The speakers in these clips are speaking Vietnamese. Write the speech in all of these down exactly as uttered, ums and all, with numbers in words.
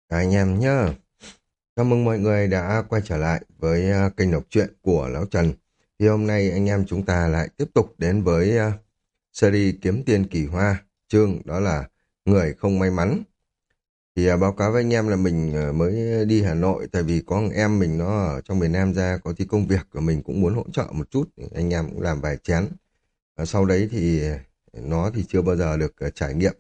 Chào anh em nhé. Chào mừng mọi người đã quay trở lại với à, kênh đọc truyện của Lão Trần. Thì hôm nay anh em chúng ta lại tiếp tục đến với à, series Kiếm Tiền Kỳ Hoa, chương đó là Người Không May Mắn. Thì à, báo cáo với anh em là mình à, mới đi Hà Nội, tại vì có một em mình nó ở trong miền Nam ra có tí công việc của mình cũng muốn hỗ trợ một chút. Anh em cũng làm vài chén. À, sau đấy thì nó thì chưa bao giờ được à, trải nghiệm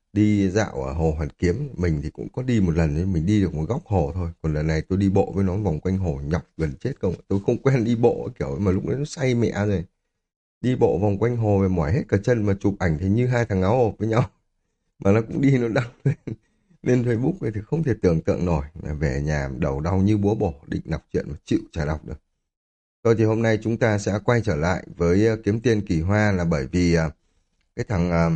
đi dạo ở Hồ Hoàn Kiếm. Mình thì cũng có đi một lần nhưng mình đi được một góc hồ thôi, còn lần này tôi đi bộ với nó vòng quanh hồ nhọc gần chết không. Tôi không quen đi bộ kiểu mà lúc đấy nó say mẹ rồi, đi bộ vòng quanh hồ về mỏi hết cả chân, mà chụp ảnh thì như hai thằng áo hộp với nhau. Mà nó cũng đi nó đăng lên, lên Facebook ấy thì không thể tưởng tượng nổi, là về nhà đầu đau như búa bổ, định đọc truyện mà chịu chả đọc được. Thôi thì hôm nay chúng ta sẽ quay trở lại với ờ, Kiếm Tiên Kỳ Hoa, là bởi vì ờ, cái thằng ờ,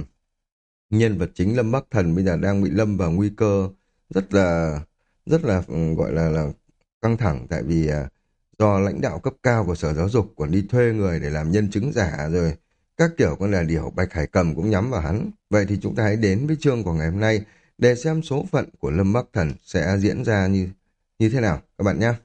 nhân vật chính Lâm Bắc Thần bây giờ đang bị lâm vào nguy cơ rất là rất là ừ, gọi là là căng thẳng, tại vì à, do lãnh đạo cấp cao của Sở Giáo dục còn đi thuê người để làm nhân chứng giả, rồi các kiểu con là điều Bạch Hải Cầm cũng nhắm vào hắn. Vậy thì chúng ta hãy đến với chương của ngày hôm nay để xem số phận của Lâm Bắc Thần sẽ diễn ra như như thế nào các bạn nhé.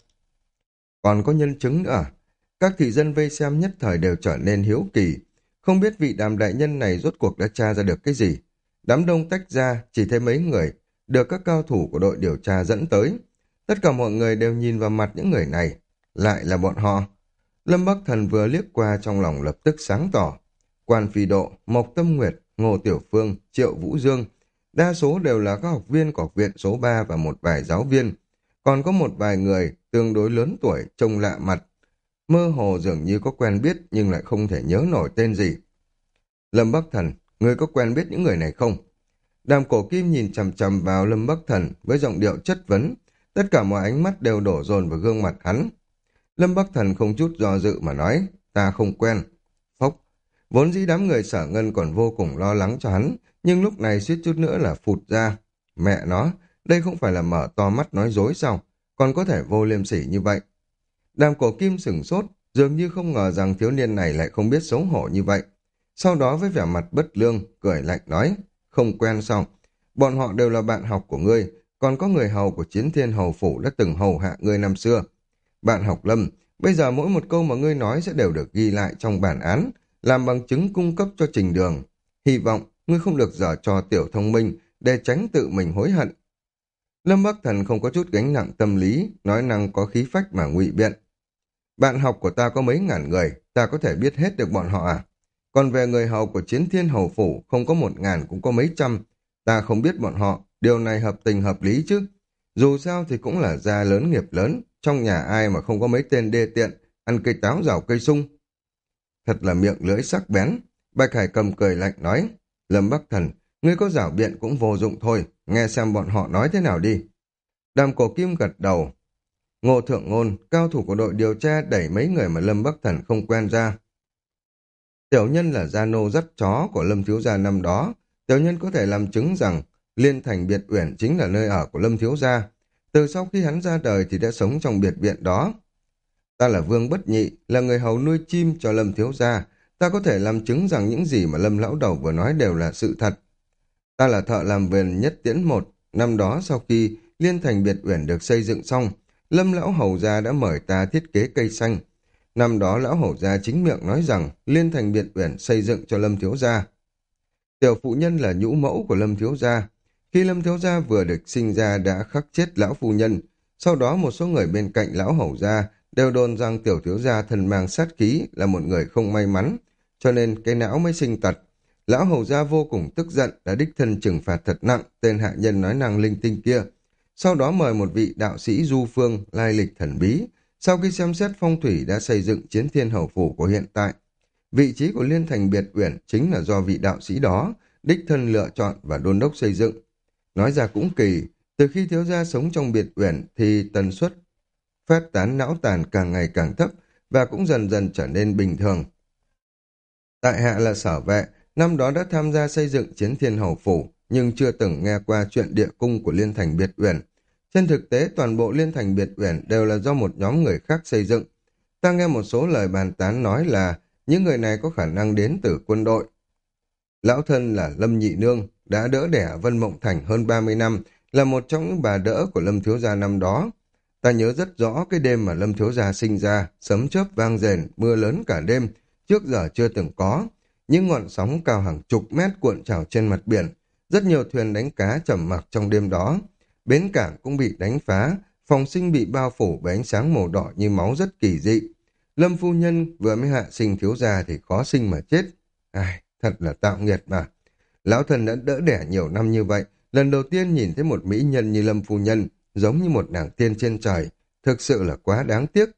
Còn có nhân chứng nữa à? Các thị dân vây xem nhất thời đều trở nên hiếu kỳ. Không biết vị Đàm đại nhân này rốt cuộc đã tra ra được cái gì. Đám đông tách ra, chỉ thấy mấy người, được các cao thủ của đội điều tra dẫn tới. Tất cả mọi người đều nhìn vào mặt những người này. Lại là bọn họ. Lâm Bắc Thần vừa liếc qua trong lòng lập tức sáng tỏ. Quan Phi Độ, Mộc Tâm Nguyệt, Ngô Tiểu Phương, Triệu Vũ Dương. Đa số đều là các học viên của học viện số ba và một vài giáo viên. Còn có một vài người tương đối lớn tuổi, trông lạ mặt. Mơ hồ dường như có quen biết nhưng lại không thể nhớ nổi tên gì. Lâm Bắc Thần, người có quen biết những người này không? Đàm Cổ Kim nhìn chằm chằm vào Lâm Bắc Thần với giọng điệu chất vấn. Tất cả mọi ánh mắt đều đổ dồn vào gương mặt hắn. Lâm Bắc Thần không chút do dự mà nói, ta không quen. Phốc, vốn dĩ đám người Sở Ngân còn vô cùng lo lắng cho hắn, nhưng lúc này suýt chút nữa là phụt ra. Mẹ nó, đây không phải là mở to mắt nói dối sao? Còn có thể vô liêm sỉ như vậy. Đàm Cổ Kim sửng sốt, dường như không ngờ rằng thiếu niên này lại không biết xấu hổ như vậy. Sau đó với vẻ mặt bất lương, cười lạnh nói, không quen sao? Bọn họ đều là bạn học của ngươi, còn có người hầu của Chiến Thiên Hầu Phủ đã từng hầu hạ ngươi năm xưa. Bạn học Lâm, bây giờ mỗi một câu mà ngươi nói sẽ đều được ghi lại trong bản án, làm bằng chứng cung cấp cho trình đường. Hy vọng ngươi không được dở trò tiểu thông minh để tránh tự mình hối hận. Lâm Bắc Thần không có chút gánh nặng tâm lý, nói năng có khí phách mà ngụy biện. Bạn học của ta có mấy ngàn người, ta có thể biết hết được bọn họ à? Còn về người hầu của Chiến Thiên Hầu Phủ, không có một ngàn cũng có mấy trăm. Ta không biết bọn họ, điều này hợp tình hợp lý chứ. Dù sao thì cũng là gia lớn nghiệp lớn, trong nhà ai mà không có mấy tên đê tiện, ăn cây táo rào cây sung. Thật là miệng lưỡi sắc bén. Bạch Hải Cầm cười lạnh nói, Lâm Bắc Thần, ngươi có giảo biện cũng vô dụng thôi, nghe xem bọn họ nói thế nào đi. Đàm Cổ Kim gật đầu. Ngô Thượng Ngôn, cao thủ của đội điều tra đẩy mấy người mà Lâm Bắc Thần không quen ra. Tiểu nhân là gia nô dắt chó của Lâm Thiếu Gia năm đó. Tiểu nhân có thể làm chứng rằng Liên Thành Biệt Uyển chính là nơi ở của Lâm Thiếu Gia. Từ sau khi hắn ra đời thì đã sống trong biệt viện đó. Ta là Vương Bất Nhị, là người hầu nuôi chim cho Lâm Thiếu Gia. Ta có thể làm chứng rằng những gì mà Lâm Lão Đầu vừa nói đều là sự thật. Ta là thợ làm vườn Nhất Tiễn Một. Năm đó sau khi Liên Thành Biệt Uyển được xây dựng xong, Lâm Lão Hầu Gia đã mời ta thiết kế cây xanh. Năm đó Lão Hầu Gia chính miệng nói rằng Liên Thành Biệt Uyển xây dựng cho Lâm Thiếu Gia. Tiểu phụ nhân là nhũ mẫu của Lâm Thiếu Gia. Khi Lâm Thiếu Gia vừa được sinh ra đã khắc chết Lão Phu Nhân. Sau đó một số người bên cạnh Lão Hầu Gia đều đồn rằng Tiểu Thiếu Gia thân mang sát khí, là một người không may mắn, cho nên cái não mới sinh tật. Lão Hầu Gia vô cùng tức giận, đã đích thân trừng phạt thật nặng tên hạ nhân nói năng linh tinh kia. Sau đó mời một vị đạo sĩ Du Phương, lai lịch thần bí. Sau khi xem xét phong thủy đã xây dựng Chiến Thiên Hầu Phủ của hiện tại. Vị trí của Liên Thành Biệt Uyển chính là do vị đạo sĩ đó đích thân lựa chọn và đôn đốc xây dựng. Nói ra cũng kỳ, từ khi thiếu gia sống trong Biệt Uyển thì tần suất phát tán não tàn càng ngày càng thấp và cũng dần dần trở nên bình thường. Tại hạ là Sở Vệ, năm đó đã tham gia xây dựng Chiến Thiên Hầu Phủ, nhưng chưa từng nghe qua chuyện địa cung của Liên Thành Biệt Uyển. Trên thực tế, toàn bộ Liên Thành Biệt Uyển đều là do một nhóm người khác xây dựng. Ta nghe một số lời bàn tán nói là những người này có khả năng đến từ quân đội. Lão thân là Lâm Nhị Nương, đã đỡ đẻ ở Vân Mộng Thành hơn ba mươi năm, là một trong những bà đỡ của Lâm thiếu gia năm đó. Ta nhớ rất rõ cái đêm mà Lâm thiếu gia sinh ra, sấm chớp vang rền, mưa lớn cả đêm, trước giờ chưa từng có. Những ngọn sóng cao hàng chục mét cuộn trào trên mặt biển, rất nhiều thuyền đánh cá trầm mặc trong đêm đó. Bến cảng cũng bị đánh phá, phòng sinh bị bao phủ bởi ánh sáng màu đỏ như máu rất kỳ dị. Lâm phu nhân vừa mới hạ sinh thiếu gia thì khó sinh mà chết. Ai, thật là tạo nghiệt mà. Lão thần đã đỡ đẻ nhiều năm như vậy, lần đầu tiên nhìn thấy một mỹ nhân như Lâm phu nhân, giống như một nàng tiên trên trời, thực sự là quá đáng tiếc.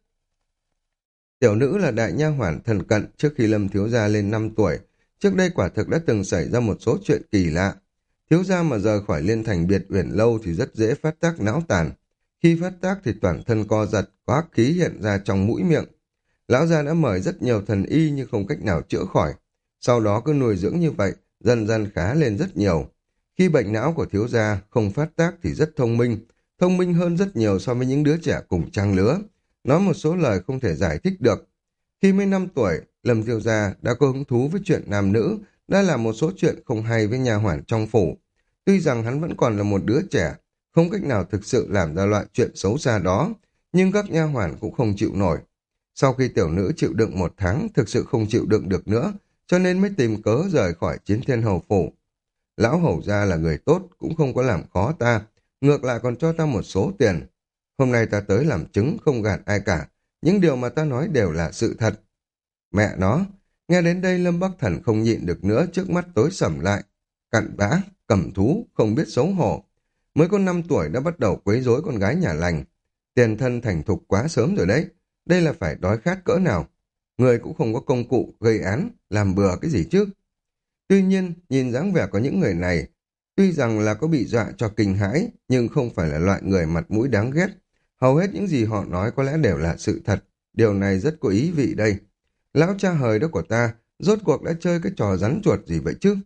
Tiểu nữ là đại nha hoàn thần cận trước khi Lâm thiếu gia lên năm tuổi, trước đây quả thực đã từng xảy ra một số chuyện kỳ lạ. Thiếu gia mà rời khỏi Liên Thành Biệt Uyển lâu thì rất dễ phát tác não tàn. Khi phát tác thì toàn thân co giật, có hắc khí hiện ra trong mũi miệng. Lão gia đã mời rất nhiều thần y nhưng không cách nào chữa khỏi. Sau đó cứ nuôi dưỡng như vậy, dần dần khá lên rất nhiều. Khi bệnh não của thiếu gia không phát tác thì rất thông minh, thông minh hơn rất nhiều so với những đứa trẻ cùng trang lứa. Nói một số lời không thể giải thích được. Khi mới năm tuổi, Lâm thiếu gia đã có hứng thú với chuyện nam nữ, đã làm một số chuyện không hay với nha hoàn trong phủ. Tuy rằng hắn vẫn còn là một đứa trẻ, không cách nào thực sự làm ra loại chuyện xấu xa đó, nhưng các nha hoàn cũng không chịu nổi. Sau khi tiểu nữ chịu đựng một tháng, thực sự không chịu đựng được nữa, cho nên mới tìm cớ rời khỏi Chiến Thiên Hầu phủ. Lão hầu gia là người tốt, cũng không có làm khó ta, ngược lại còn cho ta một số tiền. Hôm nay ta tới làm chứng không gạt ai cả, những điều mà ta nói đều là sự thật. Mẹ nó, nghe đến đây Lâm Bắc Thần không nhịn được nữa, trước mắt tối sầm lại. Cặn bã, cẩm thú, không biết xấu hổ. Mới có năm tuổi đã bắt đầu quấy rối con gái nhà lành. Tiền thân thành thục quá sớm rồi đấy. Đây là phải đói khát cỡ nào. Người cũng không có công cụ gây án, làm bừa cái gì chứ. Tuy nhiên, nhìn dáng vẻ của những người này, tuy rằng là có bị dọa cho kinh hãi, nhưng không phải là loại người mặt mũi đáng ghét. Hầu hết những gì họ nói có lẽ đều là sự thật. Điều này rất có ý vị đây. Lão cha hời đó của ta, rốt cuộc đã chơi cái trò rắn chuột gì vậy chứ?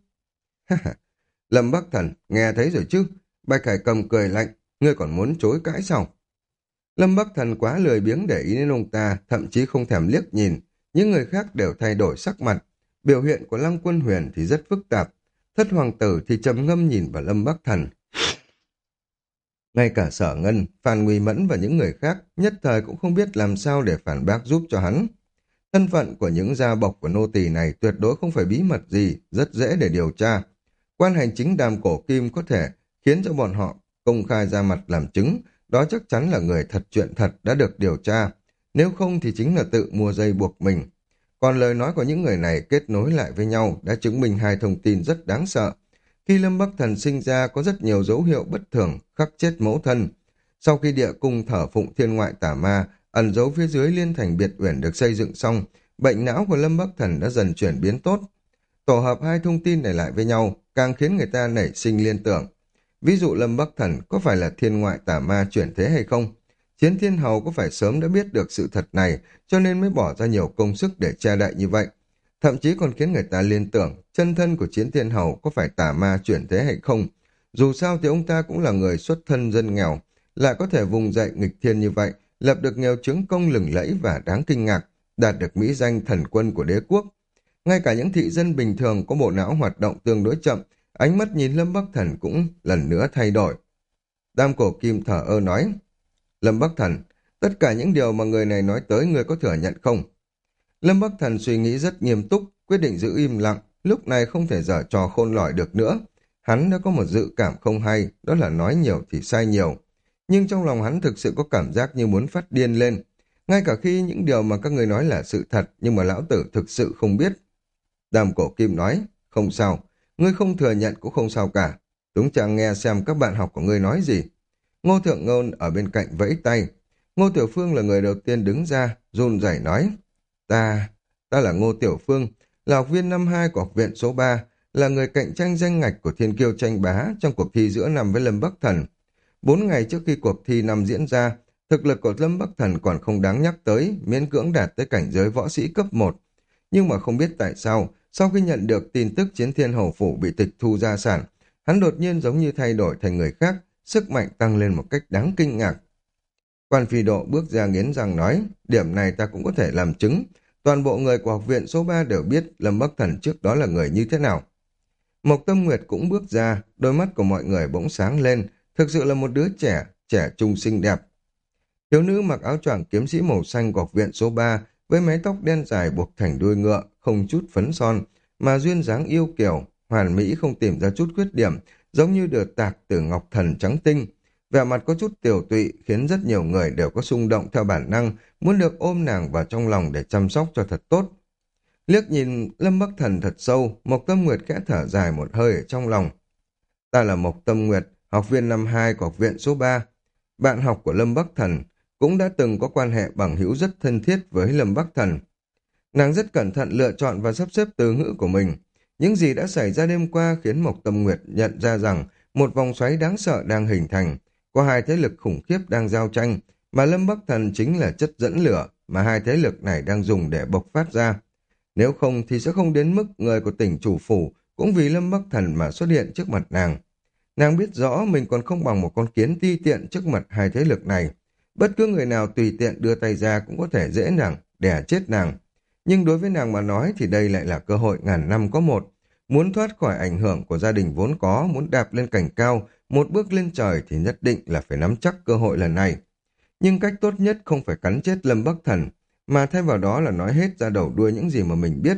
Lâm Bắc Thần, nghe thấy rồi chứ? Bạch Hải Cầm cười lạnh, ngươi còn muốn chối cãi sao? Lâm Bắc Thần quá lười biếng để ý đến ông ta, thậm chí không thèm liếc nhìn. Những người khác đều thay đổi sắc mặt. Biểu hiện của Lăng Quân Huyền thì rất phức tạp. Thất hoàng tử thì trầm ngâm nhìn vào Lâm Bắc Thần. Ngay cả Sở Ngân, Phan Nguy Mẫn và những người khác nhất thời cũng không biết làm sao để phản bác giúp cho hắn. Thân phận của những gia bộc của nô tỳ này tuyệt đối không phải bí mật gì, rất dễ để điều tra. Quan hành chính Đàm Cổ Kim có thể khiến cho bọn họ công khai ra mặt làm chứng, đó chắc chắn là người thật chuyện thật đã được điều tra. Nếu không thì chính là tự mua dây buộc mình. Còn lời nói của những người này kết nối lại với nhau đã chứng minh hai thông tin rất đáng sợ. Khi Lâm Bắc Thần sinh ra có rất nhiều dấu hiệu bất thường, khắc chết mẫu thân. Sau khi địa cung thờ phụng thiên ngoại tả ma, ẩn giấu phía dưới Liên Thành Biệt Uyển được xây dựng xong, bệnh não của Lâm Bắc Thần đã dần chuyển biến tốt. Tổ hợp hai thông tin này lại với nhau càng khiến người ta nảy sinh liên tưởng. Ví dụ Lâm Bắc Thần có phải là thiên ngoại tả ma chuyển thế hay không? Chiến Thiên Hầu có phải sớm đã biết được sự thật này cho nên mới bỏ ra nhiều công sức để che đậy như vậy? Thậm chí còn khiến người ta liên tưởng chân thân của Chiến Thiên Hầu có phải tả ma chuyển thế hay không? Dù sao thì ông ta cũng là người xuất thân dân nghèo, lại có thể vùng dậy nghịch thiên như vậy, lập được nhiều chứng công lừng lẫy và đáng kinh ngạc, đạt được mỹ danh thần quân của đế quốc. Ngay cả những thị dân bình thường có bộ não hoạt động tương đối chậm, ánh mắt nhìn Lâm Bắc Thần cũng lần nữa thay đổi. Đam Cổ Kim thở ơ nói, Lâm Bắc Thần, tất cả những điều mà người này nói tới người có thừa nhận không? Lâm Bắc Thần suy nghĩ rất nghiêm túc, quyết định giữ im lặng, lúc này không thể giở trò khôn lỏi được nữa. Hắn đã có một dự cảm không hay, đó là nói nhiều thì sai nhiều. Nhưng trong lòng hắn thực sự có cảm giác như muốn phát điên lên. Ngay cả khi những điều mà các người nói là sự thật, nhưng mà lão tử thực sự không biết. Đàm Cổ Kim nói, không sao, ngươi không thừa nhận cũng không sao cả. Chúng chàng nghe xem các bạn học của ngươi nói gì. Ngô Thượng Ngôn ở bên cạnh vẫy tay. Ngô Tiểu Phương là người đầu tiên đứng ra, run rẩy nói, ta, ta là Ngô Tiểu Phương, là học viên năm hai của học viện số ba, là người cạnh tranh danh ngạch của Thiên Kiêu tranh bá trong cuộc thi giữa năm với Lâm Bắc Thần. Bốn ngày trước khi cuộc thi năm diễn ra, thực lực của Lâm Bắc Thần còn không đáng nhắc tới, miễn cưỡng đạt tới cảnh giới võ sĩ cấp một. Nhưng mà không biết tại sao, sau khi nhận được tin tức Chiến Thiên Hầu Phủ bị tịch thu gia sản, hắn đột nhiên giống như thay đổi thành người khác, sức mạnh tăng lên một cách đáng kinh ngạc. Quan Phi Độ bước ra nghiến răng nói, điểm này ta cũng có thể làm chứng. Toàn bộ người của học viện số ba đều biết Lâm Bắc Thần trước đó là người như thế nào. Mộc Tâm Nguyệt cũng bước ra, đôi mắt của mọi người bỗng sáng lên, thực sự là một đứa trẻ, trẻ trung xinh đẹp. Thiếu nữ mặc áo choàng kiếm sĩ màu xanh của học viện số ba với mái tóc đen dài buộc thành đuôi ngựa, không chút phấn son, mà duyên dáng yêu kiều, hoàn mỹ không tìm ra chút khuyết điểm, giống như được tạc từ ngọc thần trắng tinh. Vẻ mặt có chút tiều tụy khiến rất nhiều người đều có xung động theo bản năng, muốn được ôm nàng vào trong lòng để chăm sóc cho thật tốt. Liếc nhìn Lâm Bắc Thần thật sâu, Mộc Tâm Nguyệt khẽ thở dài một hơi ở trong lòng. Ta là Mộc Tâm Nguyệt, học viên năm hai của học viện số ba. Bạn học của Lâm Bắc Thần, cũng đã từng có quan hệ bằng hữu rất thân thiết với Lâm Bắc Thần. Nàng rất cẩn thận lựa chọn và sắp xếp từ ngữ của mình. Những gì đã xảy ra đêm qua khiến Mộc Tâm Nguyệt nhận ra rằng một vòng xoáy đáng sợ đang hình thành, có hai thế lực khủng khiếp đang giao tranh, mà Lâm Bắc Thần chính là chất dẫn lửa mà hai thế lực này đang dùng để bộc phát ra. Nếu không thì sẽ không đến mức người của tỉnh chủ phủ cũng vì Lâm Bắc Thần mà xuất hiện trước mặt nàng. Nàng biết rõ mình còn không bằng một con kiến ti tiện trước mặt hai thế lực này. Bất cứ người nào tùy tiện đưa tay ra cũng có thể dễ nàng, đè chết nàng. Nhưng đối với nàng mà nói thì đây lại là cơ hội ngàn năm có một. Muốn thoát khỏi ảnh hưởng của gia đình vốn có, muốn đạp lên cành cao, một bước lên trời thì nhất định là phải nắm chắc cơ hội lần này. Nhưng cách tốt nhất không phải cắn chết Lâm Bắc Thần, mà thay vào đó là nói hết ra đầu đuôi những gì mà mình biết.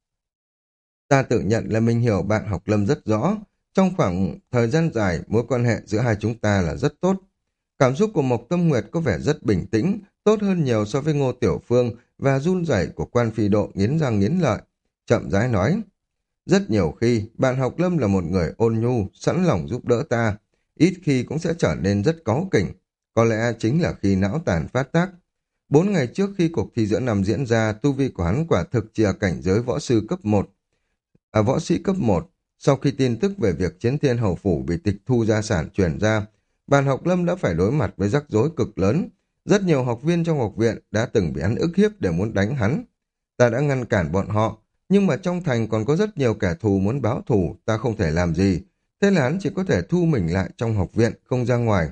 Ta tự nhận là mình hiểu bạn học Lâm rất rõ. Trong khoảng thời gian dài, mối quan hệ giữa hai chúng ta là rất tốt. Cảm xúc của Mộc Tâm Nguyệt có vẻ rất bình tĩnh, tốt hơn nhiều so với Ngô Tiểu Phương và run rẩy của Quan Phi Độ nghiến răng nghiến lợi. Chậm rãi nói, rất nhiều khi, bạn học Lâm là một người ôn nhu, sẵn lòng giúp đỡ ta, ít khi cũng sẽ trở nên rất cáu kỉnh. Có lẽ chính là khi não tàn phát tác. Bốn ngày trước khi cuộc thi giữa năm diễn ra, tu vi của hắn quả thực chỉ ở cảnh giới võ sư cấp một. À, võ sĩ cấp một, sau khi tin tức về việc Chiến Thiên Hầu Phủ bị tịch thu gia sản truyền ra, bạn học Lâm đã phải đối mặt với rắc rối cực lớn. Rất nhiều học viên trong học viện đã từng bị hắn ức hiếp để muốn đánh hắn. Ta đã ngăn cản bọn họ, nhưng mà trong thành còn có rất nhiều kẻ thù muốn báo thù, ta không thể làm gì. Thế là hắn chỉ có thể thu mình lại trong học viện, không ra ngoài.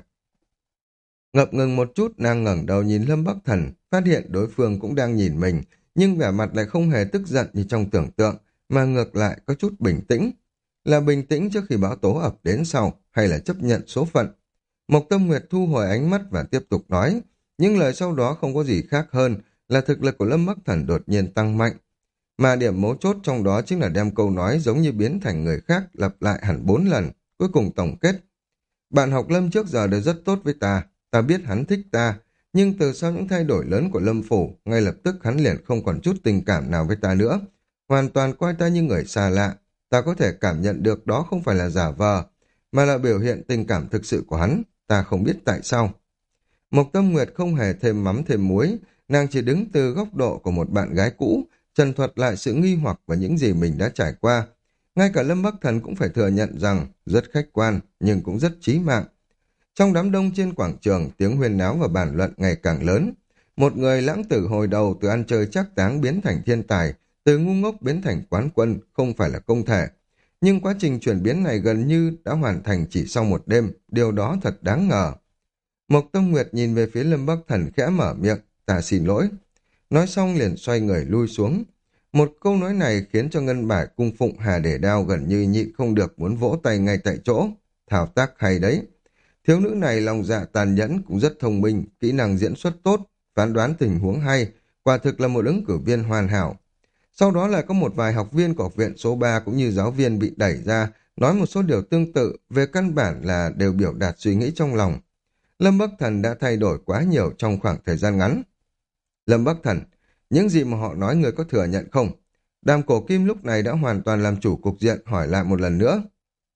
Ngập ngừng một chút, nàng ngẩng đầu nhìn Lâm Bắc Thần, phát hiện đối phương cũng đang nhìn mình, nhưng vẻ mặt lại không hề tức giận như trong tưởng tượng, mà ngược lại có chút bình tĩnh. Là bình tĩnh trước khi bão tố ập đến sau, hay là chấp nhận số phận? Mộc Tâm Nguyệt thu hồi ánh mắt và tiếp tục nói, nhưng lời sau đó không có gì khác hơn là thực lực của Lâm Bắc Thần đột nhiên tăng mạnh. Mà điểm mấu chốt trong đó chính là đem câu nói giống như biến thành người khác lặp lại hẳn bốn lần, cuối cùng tổng kết. Bạn học Lâm trước giờ đều rất tốt với ta, ta biết hắn thích ta, nhưng từ sau những thay đổi lớn của Lâm Phủ, ngay lập tức hắn liền không còn chút tình cảm nào với ta nữa. Hoàn toàn coi ta như người xa lạ, ta có thể cảm nhận được đó không phải là giả vờ, mà là biểu hiện tình cảm thực sự của hắn, ta không biết tại sao. Mộc Tâm Nguyệt không hề thêm mắm thêm muối, nàng chỉ đứng từ góc độ của một bạn gái cũ, trần thuật lại sự nghi hoặc và những gì mình đã trải qua. Ngay cả Lâm Bắc Thần cũng phải thừa nhận rằng rất khách quan, nhưng cũng rất chí mạng. Trong đám đông trên quảng trường, tiếng huyên náo và bàn luận ngày càng lớn. Một người lãng tử hồi đầu từ ăn chơi trác táng biến thành thiên tài, từ ngu ngốc biến thành quán quân, không phải là công thể. Nhưng quá trình chuyển biến này gần như đã hoàn thành chỉ sau một đêm, điều đó thật đáng ngờ. Mộc Tâm Nguyệt nhìn về phía Lâm Bắc Thần khẽ mở miệng, ta xin lỗi. Nói xong liền xoay người lui xuống. Một câu nói này khiến cho Ngân Bài cung phụng Hà Để Đao gần như nhịn không được muốn vỗ tay ngay tại chỗ. Thao tác hay đấy. Thiếu nữ này lòng dạ tàn nhẫn cũng rất thông minh, kỹ năng diễn xuất tốt, phán đoán tình huống hay, quả thực là một ứng cử viên hoàn hảo. Sau đó lại có một vài học viên của học viện số ba cũng như giáo viên bị đẩy ra, nói một số điều tương tự, về căn bản là đều biểu đạt suy nghĩ trong lòng. Lâm Bắc Thần đã thay đổi quá nhiều trong khoảng thời gian ngắn. Lâm Bắc Thần, những gì mà họ nói người có thừa nhận không? Đàm Cổ Kim lúc này đã hoàn toàn làm chủ cục diện, hỏi lại một lần nữa.